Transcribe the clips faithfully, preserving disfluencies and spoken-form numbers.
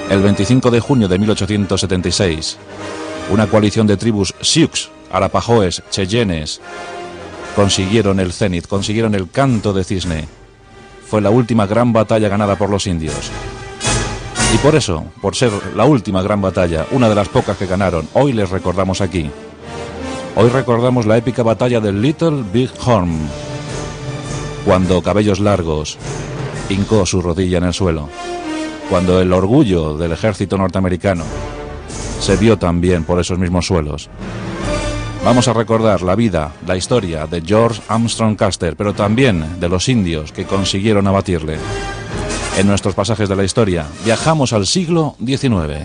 El veinticinco de junio de mil ochocientos setenta y seis, una coalición de tribus Sioux, Arapahoes, Cheyennes, consiguieron el cenit, consiguieron el canto de cisne. Fue la última gran batalla ganada por los indios. Y por eso, por ser la última gran batalla, una de las pocas que ganaron, hoy les recordamos aquí. Hoy recordamos la épica batalla de Little Big Horn, cuando Cabellos Largos hincó su rodilla en el suelo, cuando el orgullo del ejército norteamericano se vio también por esos mismos suelos. Vamos a recordar la vida, la historia de George Armstrong Custer, pero también de los indios que consiguieron abatirle. En nuestros pasajes de la historia, viajamos al siglo diecinueve.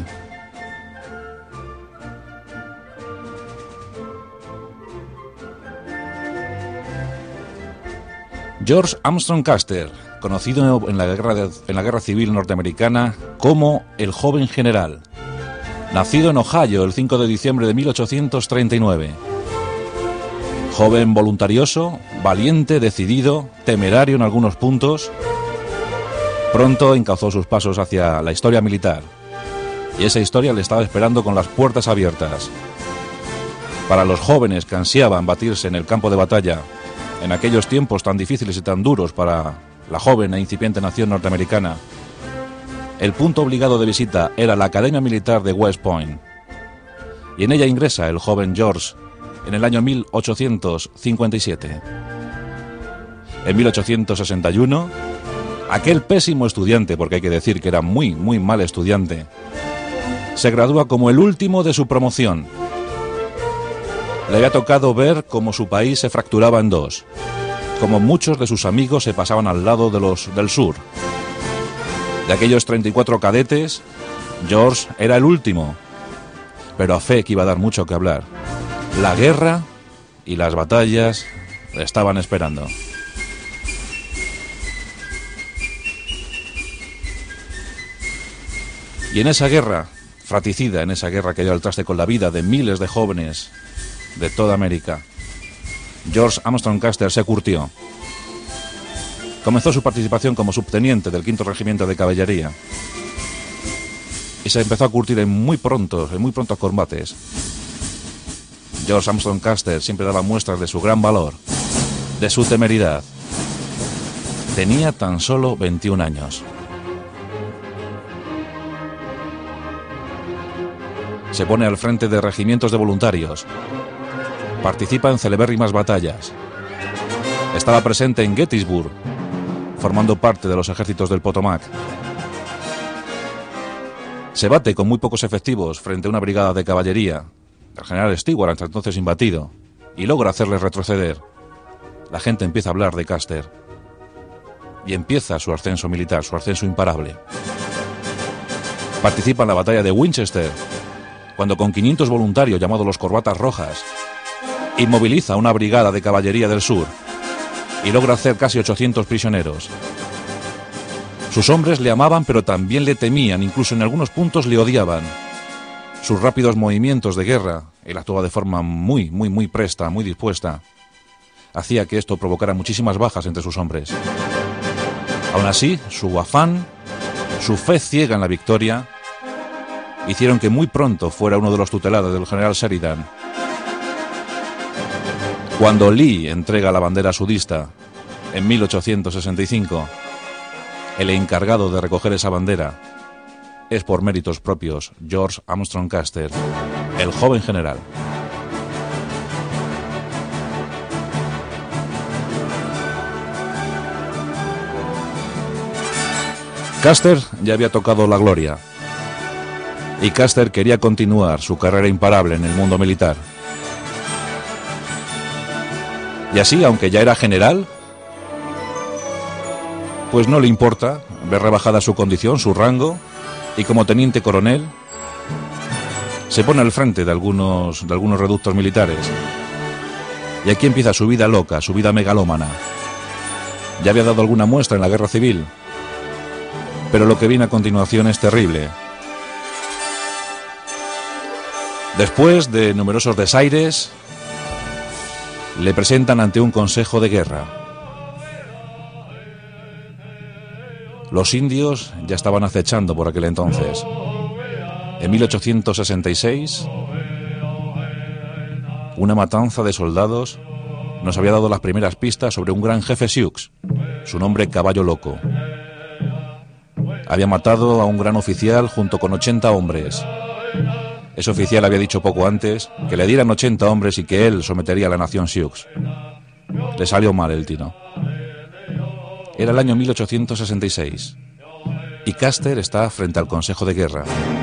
George Armstrong Custer, conocido en la guerra, de, en la guerra civil norteamericana como el joven general. Nacido en Ohio el cinco de diciembre de mil ochocientos treinta y nueve. Joven voluntarioso, valiente, decidido, temerario en algunos puntos. Pronto encauzó sus pasos hacia la historia militar. Y esa historia le estaba esperando con las puertas abiertas. Para los jóvenes que ansiaban batirse en el campo de batalla, en aquellos tiempos tan difíciles y tan duros para la joven e incipiente nación norteamericana, el punto obligado de visita era la Academia Militar de West Point. Y en ella ingresa el joven George en el año mil ochocientos cincuenta y siete. En mil ochocientos sesenta y uno, aquel pésimo estudiante, porque hay que decir que era muy, muy mal estudiante, se gradúa como el último de su promoción. Le había tocado ver cómo su país se fracturaba en dos, como muchos de sus amigos se pasaban al lado de los del sur. De aquellos treinta y cuatro cadetes, George era el último, pero a fe que iba a dar mucho que hablar. La guerra y las batallas le estaban esperando. Y en esa guerra, fratricida, en esa guerra que dio al traste con la vida de miles de jóvenes de toda América, George Armstrong Custer se curtió. Comenzó su participación como subteniente del quinto Regimiento de Caballería y se empezó a curtir en muy prontos, en muy prontos combates. George Armstrong Custer siempre daba muestras de su gran valor, de su temeridad. Tenía tan solo veintiún años. Se pone al frente de regimientos de voluntarios. Participa en celebérrimas batallas. Estaba presente en Gettysburg, formando parte de los ejércitos del Potomac. Se bate con muy pocos efectivos frente a una brigada de caballería, el general Stewart, hasta entonces imbatido, y logra hacerles retroceder. La gente empieza a hablar de Custer. Y empieza su ascenso militar, su ascenso imparable. Participa en la batalla de Winchester, cuando con quinientos voluntarios, llamados los Corbatas Rojas, inmoviliza una brigada de caballería del sur y logra hacer casi ochocientos prisioneros. Sus hombres le amaban, pero también le temían, incluso en algunos puntos le odiaban. Sus rápidos movimientos de guerra, él actuaba de forma muy, muy, muy presta, muy dispuesta, hacía que esto provocara muchísimas bajas entre sus hombres. Aún así, su afán, su fe ciega en la victoria, hicieron que muy pronto fuera uno de los tutelados del general Sheridan. Cuando Lee entrega la bandera sudista en mil ochocientos sesenta y cinco, el encargado de recoger esa bandera es, por méritos propios, George Armstrong Custer, el joven general. Custer ya había tocado la gloria, y Custer quería continuar su carrera imparable en el mundo militar. Y así, aunque ya era general, pues no le importa ver rebajada su condición, su rango, y como teniente coronel se pone al frente de algunos, de algunos reductos militares. Y aquí empieza su vida loca, su vida megalómana. Ya había dado alguna muestra en la guerra civil, pero lo que viene a continuación es terrible. Después de numerosos desaires, le presentan ante un consejo de guerra. Los indios ya estaban acechando por aquel entonces. En mil ochocientos sesenta y seis, una matanza de soldados nos había dado las primeras pistas sobre un gran jefe Sioux, su nombre Caballo Loco. Había matado a un gran oficial junto con ochenta hombres. Ese oficial había dicho poco antes que le dieran ochenta hombres y que él sometería a la nación Sioux. Le salió mal el tino. Era el año mil ochocientos sesenta y seis y Custer está frente al Consejo de Guerra.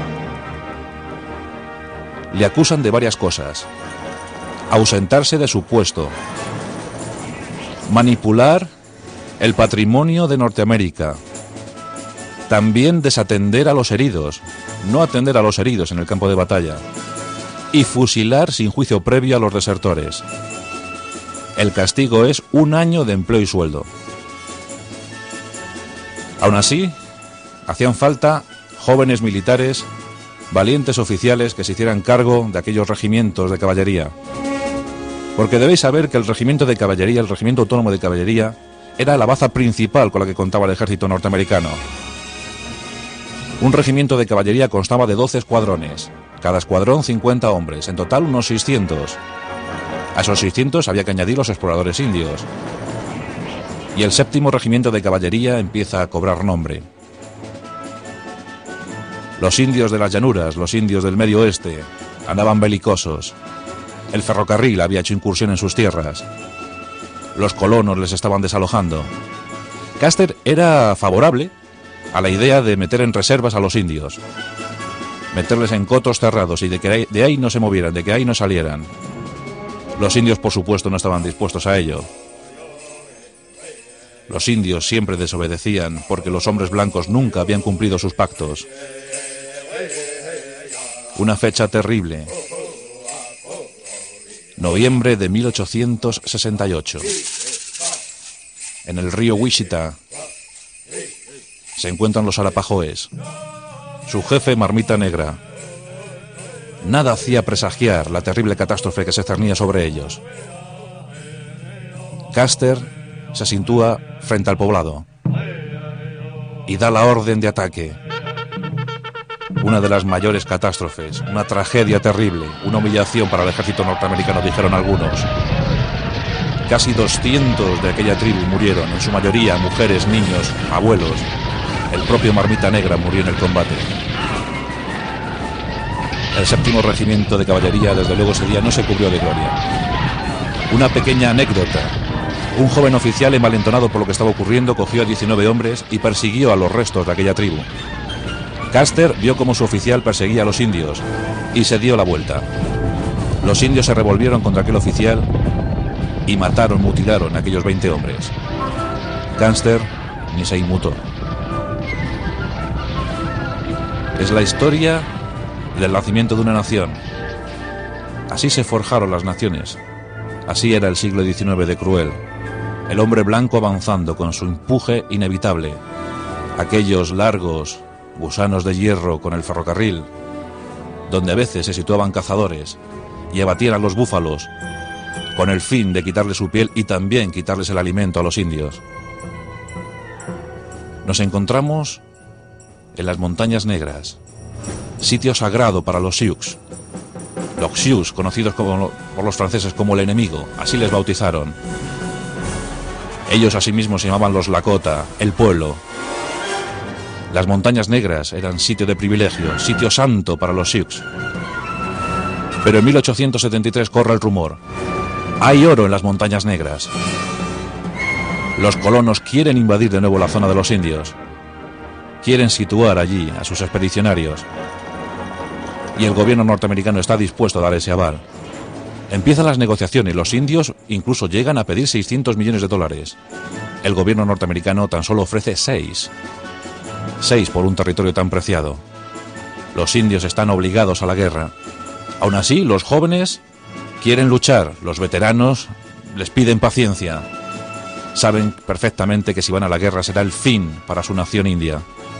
Le acusan de varias cosas: ausentarse de su puesto, manipular el patrimonio de Norteamérica, también desatender a los heridos, no atender a los heridos en el campo de batalla, y fusilar sin juicio previo a los desertores. El castigo es un año de empleo y sueldo. Aún así, hacían falta jóvenes militares, valientes oficiales que se hicieran cargo de aquellos regimientos de caballería. Porque debéis saber que el regimiento de caballería, el regimiento autónomo de caballería, era la baza principal con la que contaba el ejército norteamericano. Un regimiento de caballería constaba de doce escuadrones, cada escuadrón cincuenta hombres, en total unos seiscientos. A esos seiscientos había que añadir los exploradores indios. Y el séptimo regimiento de caballería empieza a cobrar nombre. Los indios de las llanuras, los indios del medio oeste, andaban belicosos. El ferrocarril había hecho incursión en sus tierras. Los colonos les estaban desalojando. Custer era favorable a la idea de meter en reservas a los indios, meterles en cotos cerrados y de que de ahí no se movieran, de que ahí no salieran. Los indios, por supuesto, no estaban dispuestos a ello. Los indios siempre desobedecían porque los hombres blancos nunca habían cumplido sus pactos. Una fecha terrible. Noviembre de mil ochocientos sesenta y ocho. En el río Wichita se encuentran los arapahoes. Su jefe, Marmita Negra. Nada hacía presagiar la terrible catástrofe que se cernía sobre ellos. Custer se sitúa frente al poblado y da la orden de ataque. Una de las mayores catástrofes, una tragedia terrible, una humillación para el ejército norteamericano, dijeron algunos. Casi doscientos de aquella tribu murieron, en su mayoría mujeres, niños, abuelos. El propio Marmita Negra murió en el combate. El séptimo regimiento de caballería, desde luego, ese día no se cubrió de gloria. Una pequeña anécdota. Un joven oficial, envalentonado por lo que estaba ocurriendo, cogió a diecinueve hombres y persiguió a los restos de aquella tribu. Custer vio cómo su oficial perseguía a los indios y se dio la vuelta. Los indios se revolvieron contra aquel oficial y mataron, mutilaron a aquellos veinte hombres. Custer ni se inmutó. Es la historia del nacimiento de una nación. Así se forjaron las naciones. Así era el siglo diecinueve de cruel. El hombre blanco avanzando con su empuje inevitable. Aquellos largos gusanos de hierro con el ferrocarril, donde a veces se situaban cazadores y abatían a los búfalos con el fin de quitarles su piel y también quitarles el alimento a los indios. Nos encontramos en las Montañas Negras, sitio sagrado para los Sioux. Los Sioux, conocidos como, por los franceses como el enemigo, así les bautizaron. Ellos asimismo se llamaban los Lakota, el pueblo. Las Montañas Negras eran sitio de privilegio, sitio santo para los Sioux. Pero en mil ochocientos setenta y tres corre el rumor. Hay oro en las Montañas Negras. Los colonos quieren invadir de nuevo la zona de los indios. Quieren situar allí a sus expedicionarios. Y el gobierno norteamericano está dispuesto a dar ese aval. Empiezan las negociaciones. Los indios incluso llegan a pedir seiscientos millones de dólares. El gobierno norteamericano tan solo ofrece seis. Seis por un territorio tan preciado. Los indios están obligados a la guerra. Aún así, los jóvenes quieren luchar. Los veteranos les piden paciencia. Saben perfectamente que si van a la guerra será el fin para su nación india.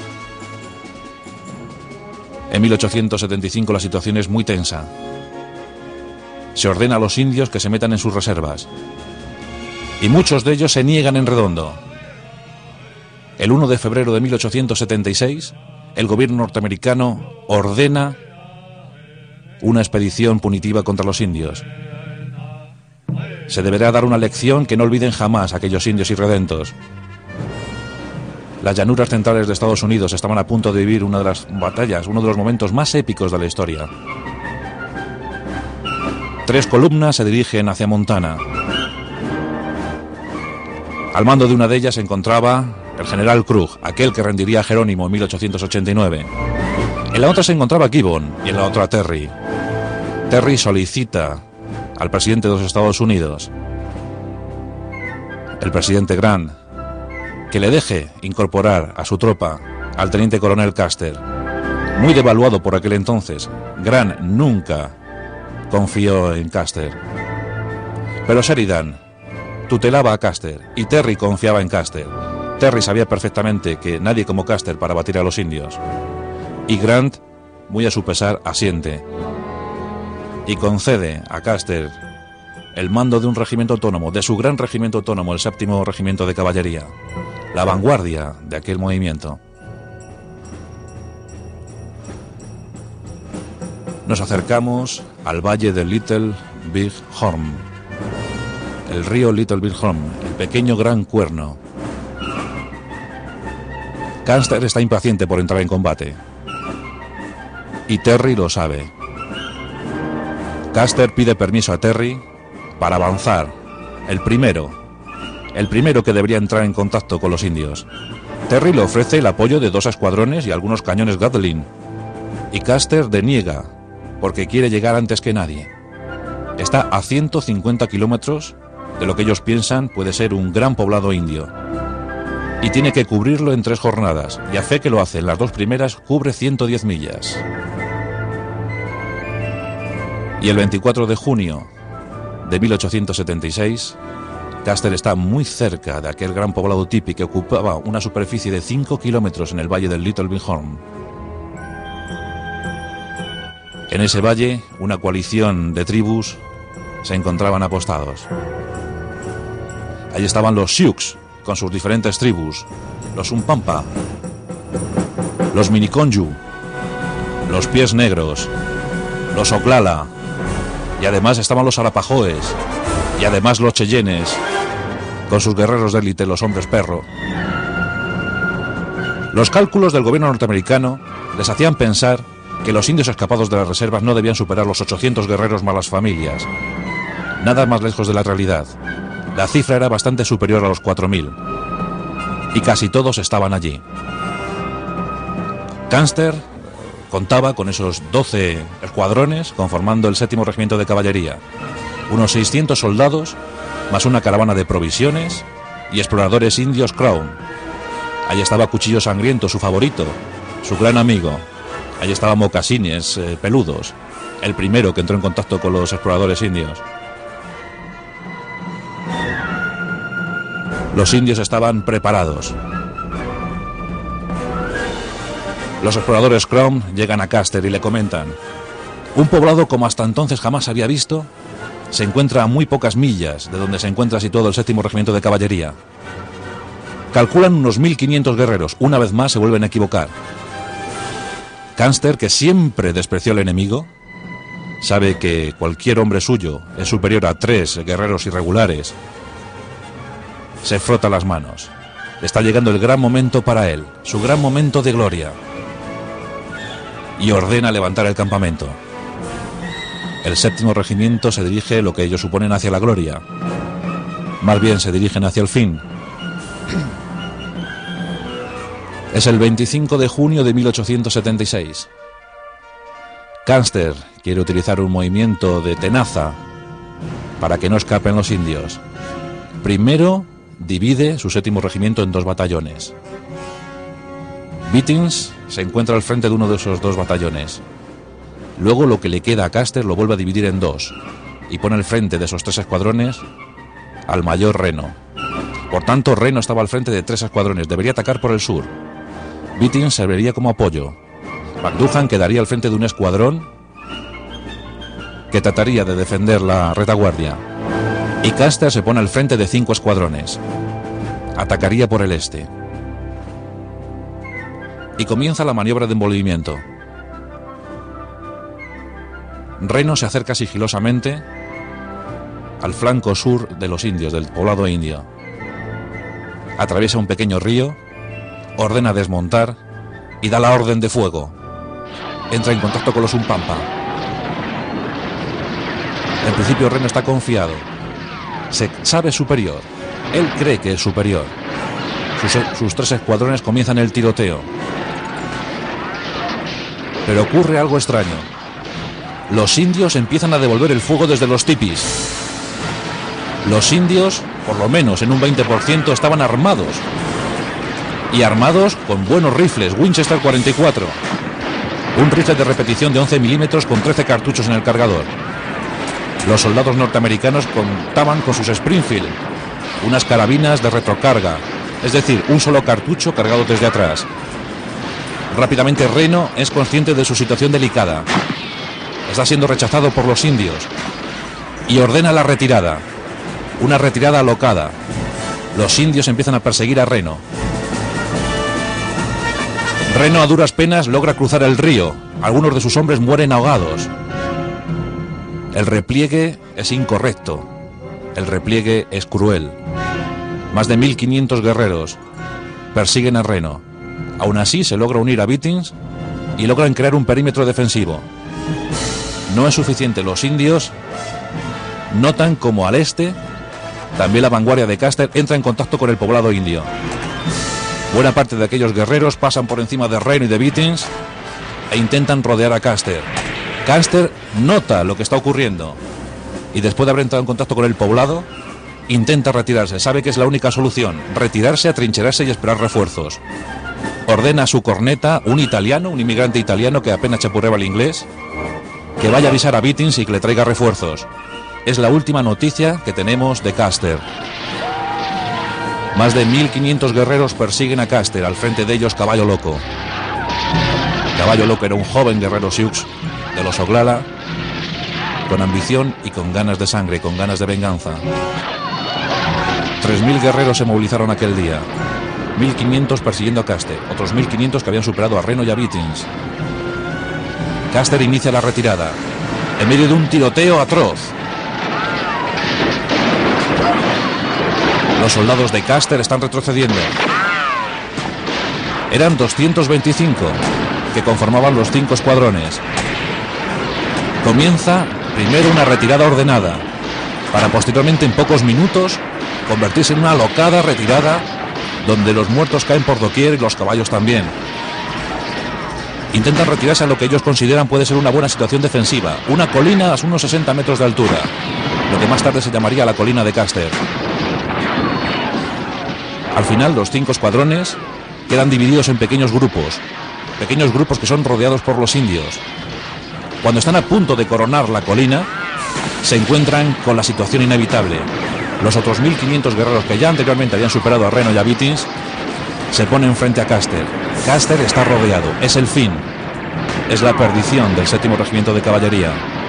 En mil ochocientos setenta y cinco la situación es muy tensa. Se ordena a los indios que se metan en sus reservas. Y muchos de ellos se niegan en redondo. El uno de febrero de mil ochocientos setenta y seis, el gobierno norteamericano ordena una expedición punitiva contra los indios. Se deberá dar una lección que no olviden jamás aquellos indios irredentos. Las llanuras centrales de Estados Unidos estaban a punto de vivir una de las batallas, uno de los momentos más épicos de la historia. Tres columnas se dirigen hacia Montana. Al mando de una de ellas se encontraba el general Krug, aquel que rendiría a Jerónimo en mil ochocientos ochenta y nueve. En la otra se encontraba Gibbon y en la otra Terry. Terry solicita al presidente de los Estados Unidos, el presidente Grant, que le deje incorporar a su tropa al teniente coronel Custer. Muy devaluado por aquel entonces, Grant nunca confió en Custer. Pero Sheridan tutelaba a Custer y Terry confiaba en Custer. Terry sabía perfectamente que nadie como Custer para batir a los indios. Y Grant, muy a su pesar, asiente y concede a Custer el mando de un regimiento autónomo, de su gran regimiento autónomo, el séptimo regimiento de caballería, la vanguardia de aquel movimiento. Nos acercamos al valle de Little Big Horn, el río Little Big Horn, el pequeño gran cuerno. Custer está impaciente por entrar en combate y Terry lo sabe. Custer pide permiso a Terry para avanzar, el primero, el primero que debería entrar en contacto con los indios. Terry le ofrece el apoyo de dos escuadrones y algunos cañones Gatling, y Custer deniega, porque quiere llegar antes que nadie. Está a ciento cincuenta kilómetros de lo que ellos piensan puede ser un gran poblado indio, y tiene que cubrirlo en tres jornadas, y a fe que lo hace, en las dos primeras cubre ciento diez millas. Y el veinticuatro de junio de mil ochocientos setenta y seis, Custer está muy cerca de aquel gran poblado tipi que ocupaba una superficie de cinco kilómetros en el valle del Little Big Horn. En ese valle, una coalición de tribus se encontraban apostados. Allí estaban los Sioux, con sus diferentes tribus, los Umpampa, los Miniconju, los Pies Negros, los Oglala, y además estaban los Arapahoes, y además los Cheyennes, con sus guerreros de élite, los hombres perro. Los cálculos del gobierno norteamericano les hacían pensar que los indios escapados de las reservas no debían superar los ochocientos guerreros más las familias. Nada más lejos de la realidad. La cifra era bastante superior a los cuatro mil. Y casi todos estaban allí. Custer contaba con esos doce escuadrones conformando el séptimo regimiento de caballería, unos seiscientos soldados, más una caravana de provisiones y exploradores indios Crown. Allí estaba Cuchillo Sangriento, su favorito, su gran amigo. Allí estaban Mocasines eh, Peludos, el primero que entró en contacto con los exploradores indios. Los indios estaban preparados. Los exploradores Crown llegan a Custer y le comentan: un poblado como hasta entonces jamás había visto se encuentra a muy pocas millas de donde se encuentra situado el séptimo regimiento de caballería. Calculan unos mil quinientos guerreros. Una vez más se vuelven a equivocar. Custer, que siempre despreció al enemigo, sabe que cualquier hombre suyo es superior a tres guerreros irregulares. Se frota las manos. Está llegando el gran momento para él, su gran momento de gloria. Y ordena levantar el campamento. El séptimo regimiento se dirige, lo que ellos suponen, hacia la gloria. Más bien se dirigen hacia el fin. Es el veinticinco de junio de mil ochocientos setenta y seis. Custer quiere utilizar un movimiento de tenaza para que no escapen los indios. Primero divide su séptimo regimiento en dos batallones. Bittings se encuentra al frente de uno de esos dos batallones. Luego lo que le queda a Custer lo vuelve a dividir en dos y pone al frente de esos tres escuadrones al mayor Reno. Por tanto, Reno estaba al frente de tres escuadrones, debería atacar por el sur. Bittings serviría como apoyo. McDougan quedaría al frente de un escuadrón que trataría de defender la retaguardia. Y Custer se pone al frente de cinco escuadrones. Atacaría por el este. y comienza la maniobra de envolvimiento. Reno se acerca sigilosamente al flanco sur de los indios, del poblado indio. Atraviesa un pequeño río, ordena desmontar y da la orden de fuego. Entra en contacto con los Umpampa. En principio Reno está confiado. Se sabe superior. Él cree que es superior. Sus, sus tres escuadrones comienzan el tiroteo. Pero ocurre algo extraño. Los indios empiezan a devolver el fuego desde los tipis. Los indios, por lo menos en un veinte por ciento, estaban armados. Y armados con buenos rifles, Winchester cuarenta y cuatro. Un rifle de repetición de once milímetros con trece cartuchos en el cargador. Los soldados norteamericanos contaban con sus Springfield, unas carabinas de retrocarga, es decir, un solo cartucho cargado desde atrás. Rápidamente Reno es consciente de su situación delicada. Está siendo rechazado por los indios y ordena la retirada, una retirada alocada. Los indios empiezan a perseguir a Reno. Reno a duras penas logra cruzar el río. Algunos de sus hombres mueren ahogados. El repliegue es incorrecto. El repliegue es cruel. Más de mil quinientos guerreros persiguen a Reno. Aún así se logra unir a Beatings y logran crear un perímetro defensivo. No es suficiente. Los indios notan como al este también la vanguardia de Custer entra en contacto con el poblado indio. Buena parte de aquellos guerreros pasan por encima de Reno y de Beatings e intentan rodear a Custer. Custer nota lo que está ocurriendo y después de haber entrado en contacto con el poblado intenta retirarse. Sabe que es la única solución: retirarse, atrincherarse y esperar refuerzos. Ordena a su corneta, un italiano, un inmigrante italiano que apenas chapurreaba el inglés, que vaya a avisar a Beatings y que le traiga refuerzos. Es la última noticia que tenemos de Custer. Más de mil quinientos guerreros persiguen a Custer, al frente de ellos Caballo Loco. Caballo Loco era un joven guerrero Sioux de los Oglala, con ambición y con ganas de sangre, con ganas de venganza. Tres mil guerreros se movilizaron aquel día. mil quinientos persiguiendo a Custer, otros mil quinientos que habían superado a Reno y a Beatings. Custer inicia la retirada, en medio de un tiroteo atroz. Los soldados de Custer están retrocediendo. Eran doscientos veinticinco, que conformaban los cinco escuadrones. Comienza primero una retirada ordenada, para posteriormente en pocos minutos convertirse en una alocada retirada donde los muertos caen por doquier y los caballos también. Intentan retirarse a lo que ellos consideran puede ser una buena situación defensiva, una colina a unos sesenta metros de altura, lo que más tarde se llamaría la colina de Custer. Al final los cinco escuadrones quedan divididos en pequeños grupos, pequeños grupos que son rodeados por los indios. Cuando están a punto de coronar la colina, se encuentran con la situación inevitable. Los otros mil quinientos guerreros que ya anteriormente habían superado a Reno y a Beatings se ponen frente a Custer. Custer está rodeado, es el fin, es la perdición del séptimo regimiento de caballería.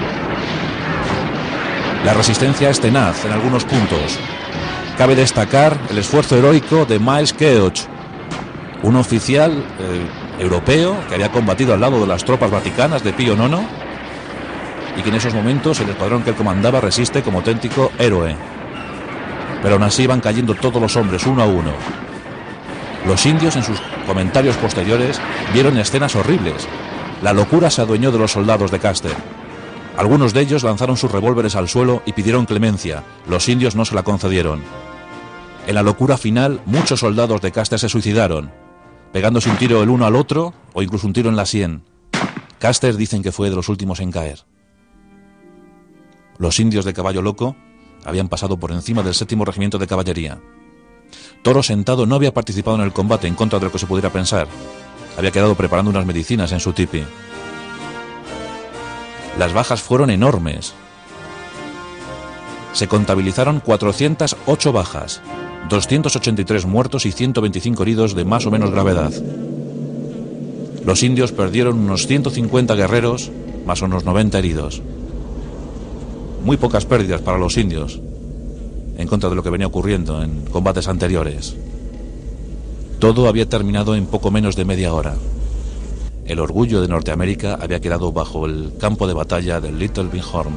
La resistencia es tenaz en algunos puntos. Cabe destacar el esfuerzo heroico de Miles Keoch, un oficial eh, europeo que había combatido al lado de las tropas vaticanas de Pío nono y que en esos momentos el escuadrón que él comandaba resiste como auténtico héroe. Pero aún así van cayendo todos los hombres uno a uno. Los indios en sus comentarios posteriores vieron escenas horribles. La locura se adueñó de los soldados de Custer. Algunos de ellos lanzaron sus revólveres al suelo y pidieron clemencia. Los indios no se la concedieron. En la locura final, muchos soldados de Custer se suicidaron, pegándose un tiro el uno al otro o incluso un tiro en la sien. Custer dicen que fue de los últimos en caer. Los indios de Caballo Loco habían pasado por encima del séptimo regimiento de caballería. Toro Sentado no había participado en el combate, en contra de lo que se pudiera pensar. Había quedado preparando unas medicinas en su tipi. Las bajas fueron enormes. Se contabilizaron cuatrocientas ocho bajas, doscientos ochenta y tres muertos y ciento veinticinco heridos de más o menos gravedad. Los indios perdieron unos ciento cincuenta guerreros, más unos noventa heridos. Muy pocas pérdidas para los indios, en contra de lo que venía ocurriendo en combates anteriores. Todo había terminado en poco menos de media hora. el orgullo de Norteamérica había quedado bajo el campo de batalla del Little Bighorn.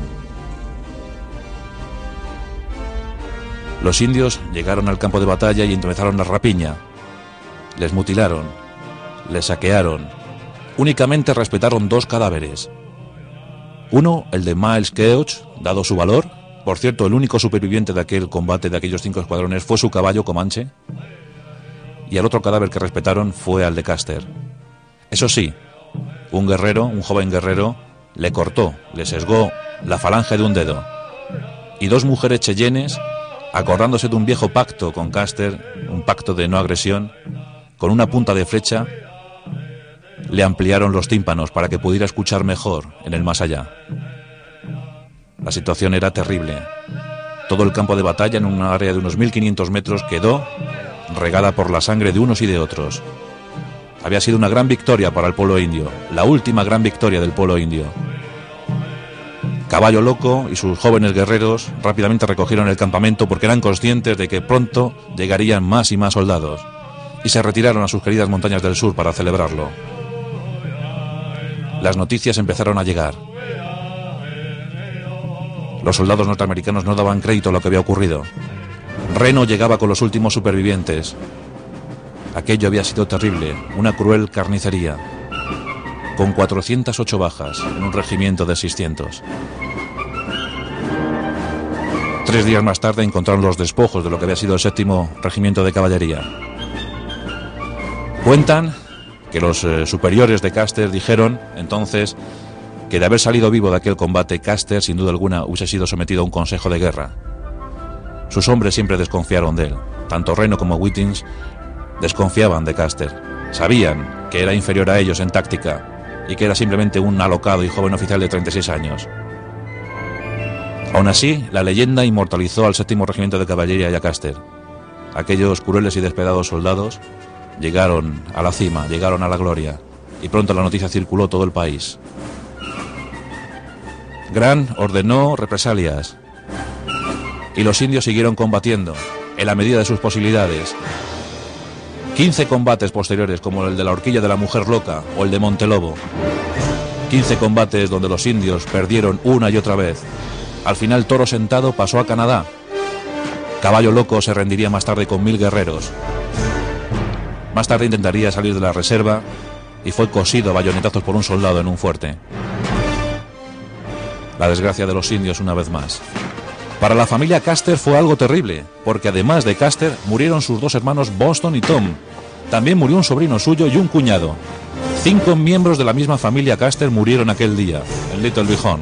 Los indios llegaron al campo de batalla y empezaron la rapiña. Les mutilaron, les saquearon. Únicamente respetaron dos cadáveres. Uno, el de Miles Keoch, dado su valor. Por cierto, el único superviviente de aquel combate de aquellos cinco escuadrones fue su caballo Comanche. Y el otro cadáver que respetaron fue al de Custer. Eso sí, un guerrero, un joven guerrero, le cortó, le sesgó la falange de un dedo. Y dos mujeres cheyennes, acordándose de un viejo pacto con Custer, un pacto de no agresión, con una punta de flecha, le ampliaron los tímpanos para que pudiera escuchar mejor en el más allá. La situación era terrible. Todo el campo de batalla, en una área de unos mil quinientos metros, quedó regada por la sangre de unos y de otros. Había sido una gran victoria para el pueblo indio, la última gran victoria del pueblo indio. Caballo Loco y sus jóvenes guerreros rápidamente recogieron el campamento porque eran conscientes de que pronto llegarían más y más soldados, y se retiraron a sus queridas montañas del sur para celebrarlo. Las noticias empezaron a llegar. Los soldados norteamericanos no daban crédito a lo que había ocurrido. Reno llegaba con los últimos supervivientes. Aquello había sido terrible, una cruel carnicería, con cuatrocientas ocho bajas en un regimiento de seiscientos. Tres días más tarde encontraron los despojos de lo que había sido el séptimo regimiento de caballería. Cuentan que los eh, superiores de Custer dijeron entonces que de haber salido vivo de aquel combate, Custer sin duda alguna hubiese sido sometido a un consejo de guerra. Sus hombres siempre desconfiaron de él. Tanto Reno como Whitings desconfiaban de Custer. Sabían que era inferior a ellos en táctica y que era simplemente un alocado y joven oficial de treinta y seis años. Aún así, la leyenda inmortalizó al séptimo regimiento de caballería y a Custer. Aquellos crueles y despiadados soldados llegaron a la cima, llegaron a la gloria, y pronto la noticia circuló todo el país. Grant ordenó represalias y los indios siguieron combatiendo en la medida de sus posibilidades. Quince combates posteriores, como el de la horquilla de la mujer loca o el de Montelobo. Quince combates donde los indios perdieron una y otra vez. Al final Toro Sentado pasó a Canadá. Caballo Loco se rendiría más tarde con mil guerreros. Más tarde intentaría salir de la reserva y fue cosido a bayonetazos por un soldado en un fuerte. La desgracia de los indios una vez más. Para la familia Custer fue algo terrible, porque además de Custer murieron sus dos hermanos Boston y Tom. También murió un sobrino suyo y un cuñado. Cinco miembros de la misma familia Custer murieron aquel día, en Little Bighorn.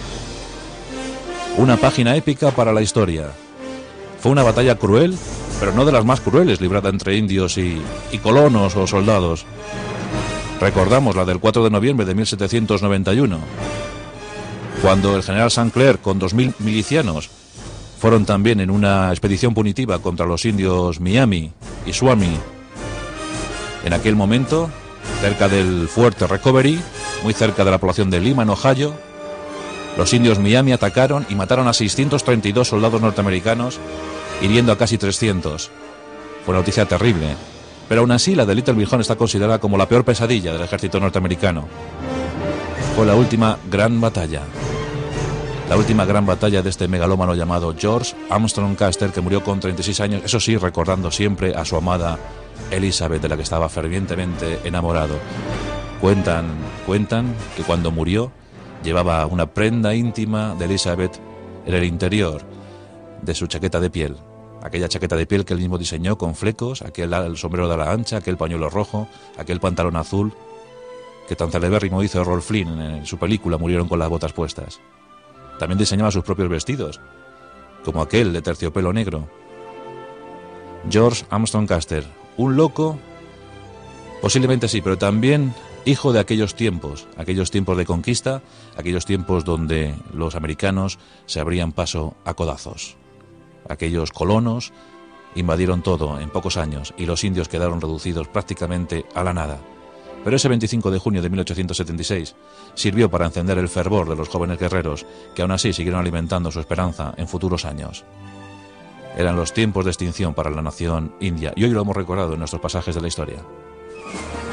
Una página épica para la historia. Fue una batalla cruel, pero no de las más crueles librada entre indios y, y colonos o soldados. Recordamos la del cuatro de noviembre de mil setecientos noventa y uno, cuando el general Saint Clair con dos mil milicianos fueron también en una expedición punitiva contra los indios Miami y Suami. En aquel momento, cerca del fuerte Recovery, muy cerca de la población de Lima, en Ohio, los indios Miami atacaron y mataron a seiscientos treinta y dos soldados norteamericanos, hiriendo a casi trescientos. Fue una noticia terrible, pero aún así la de Little Bighorn está considerada como la peor pesadilla del ejército norteamericano. Fue la última gran batalla. La última gran batalla de este megalómano llamado George Armstrong Custer, que murió con treinta y seis años, eso sí, recordando siempre a su amada Elizabeth, de la que estaba fervientemente enamorado. Cuentan, cuentan que cuando murió llevaba una prenda íntima de Elizabeth en el interior de su chaqueta de piel. Aquella chaqueta de piel que él mismo diseñó con flecos, aquel el sombrero de ala ancha, aquel pañuelo rojo, aquel pantalón azul, que tan celebérrimo hizo Errol Flynn en su película Murieron con las botas puestas. También diseñaba sus propios vestidos, como aquel de terciopelo negro. George Armstrong Custer, un loco, posiblemente sí, pero también hijo de aquellos tiempos, aquellos tiempos de conquista, aquellos tiempos donde los americanos se abrían paso a codazos. Aquellos colonos invadieron todo en pocos años y los indios quedaron reducidos prácticamente a la nada. Pero ese veinticinco de junio de mil ochocientos setenta y seis sirvió para encender el fervor de los jóvenes guerreros que aún así siguieron alimentando su esperanza en futuros años. Eran los tiempos de extinción para la nación india y hoy lo hemos recordado en nuestros pasajes de la historia.